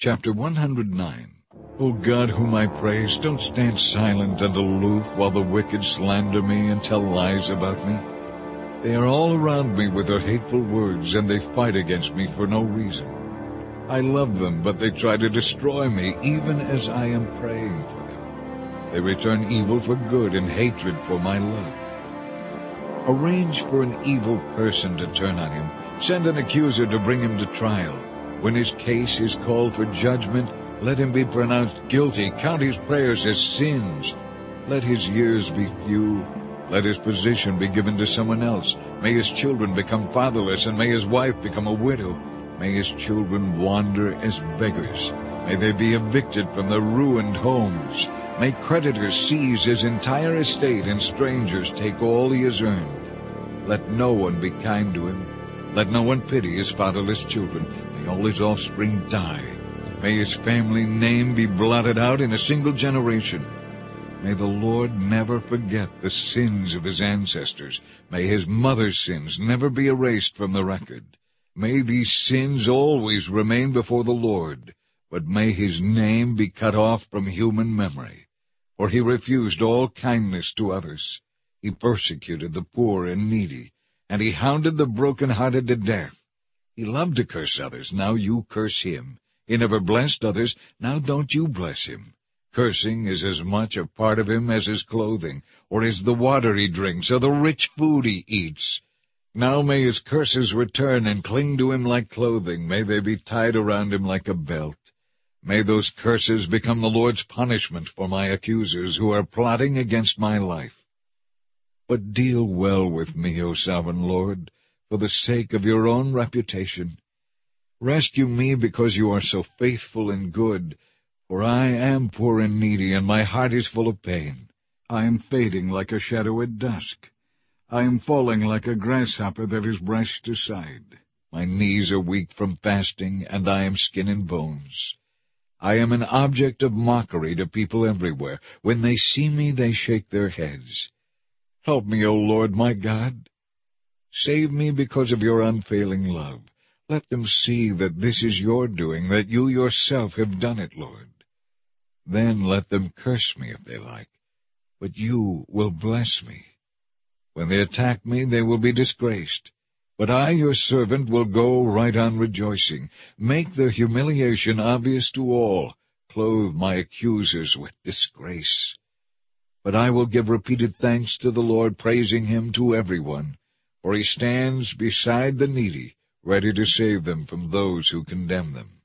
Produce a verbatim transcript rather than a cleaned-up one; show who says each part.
Speaker 1: Chapter one hundred nine. O God, whom I praise, don't stand silent and aloof while the wicked slander me and tell lies about me. They are all around me with their hateful words, and they fight against me for no reason. I love them, but they try to destroy me, even as I am praying for them. They return evil for good and hatred for my love. Arrange for an evil person to turn on him. Send an accuser to bring him to trial. When his case is called for judgment, let him be pronounced guilty. Count his prayers as sins. Let his years be few. Let his position be given to someone else. May his children become fatherless, and may his wife become a widow. May his children wander as beggars. May they be evicted from their ruined homes. May creditors seize his entire estate, and strangers take all he has earned. Let no one be kind to him. Let no one pity his fatherless children. May all his offspring die. May his family name be blotted out in a single generation. May the Lord never forget the sins of his ancestors. May his mother's sins never be erased from the record. May these sins always remain before the Lord, but may his name be cut off from human memory. For he refused all kindness to others. He persecuted the poor and needy, and he hounded the broken-hearted to death. He loved to curse others, now you curse him. He never blessed others, now don't you bless him. Cursing is as much a part of him as his clothing, or as the water he drinks, or the rich food he eats. Now may his curses return and cling to him like clothing. May they be tied around him like a belt. May those curses become the Lord's punishment for my accusers who are plotting against my life. But deal well with me, O sovereign Lord, for the sake of your own reputation. Rescue me because you are so faithful and good, for I am poor and needy, and my heart is full of pain. I am fading like a shadow at dusk. I am falling like a grasshopper that is brushed aside. My knees are weak from fasting, and I am skin and bones. I am an object of mockery to people everywhere. When they see me, they shake their heads. Help me, O Lord my God. Save me because of your unfailing love. Let them see that this is your doing, that you yourself have done it, Lord. Then let them curse me if they like, but you will bless me. When they attack me, they will be disgraced. But I, your servant, will go right on rejoicing. Make their humiliation obvious to all. Clothe my accusers with disgrace. But I will give repeated thanks to the Lord, praising him to everyone. For he stands beside the needy, ready to save them from those who condemn them.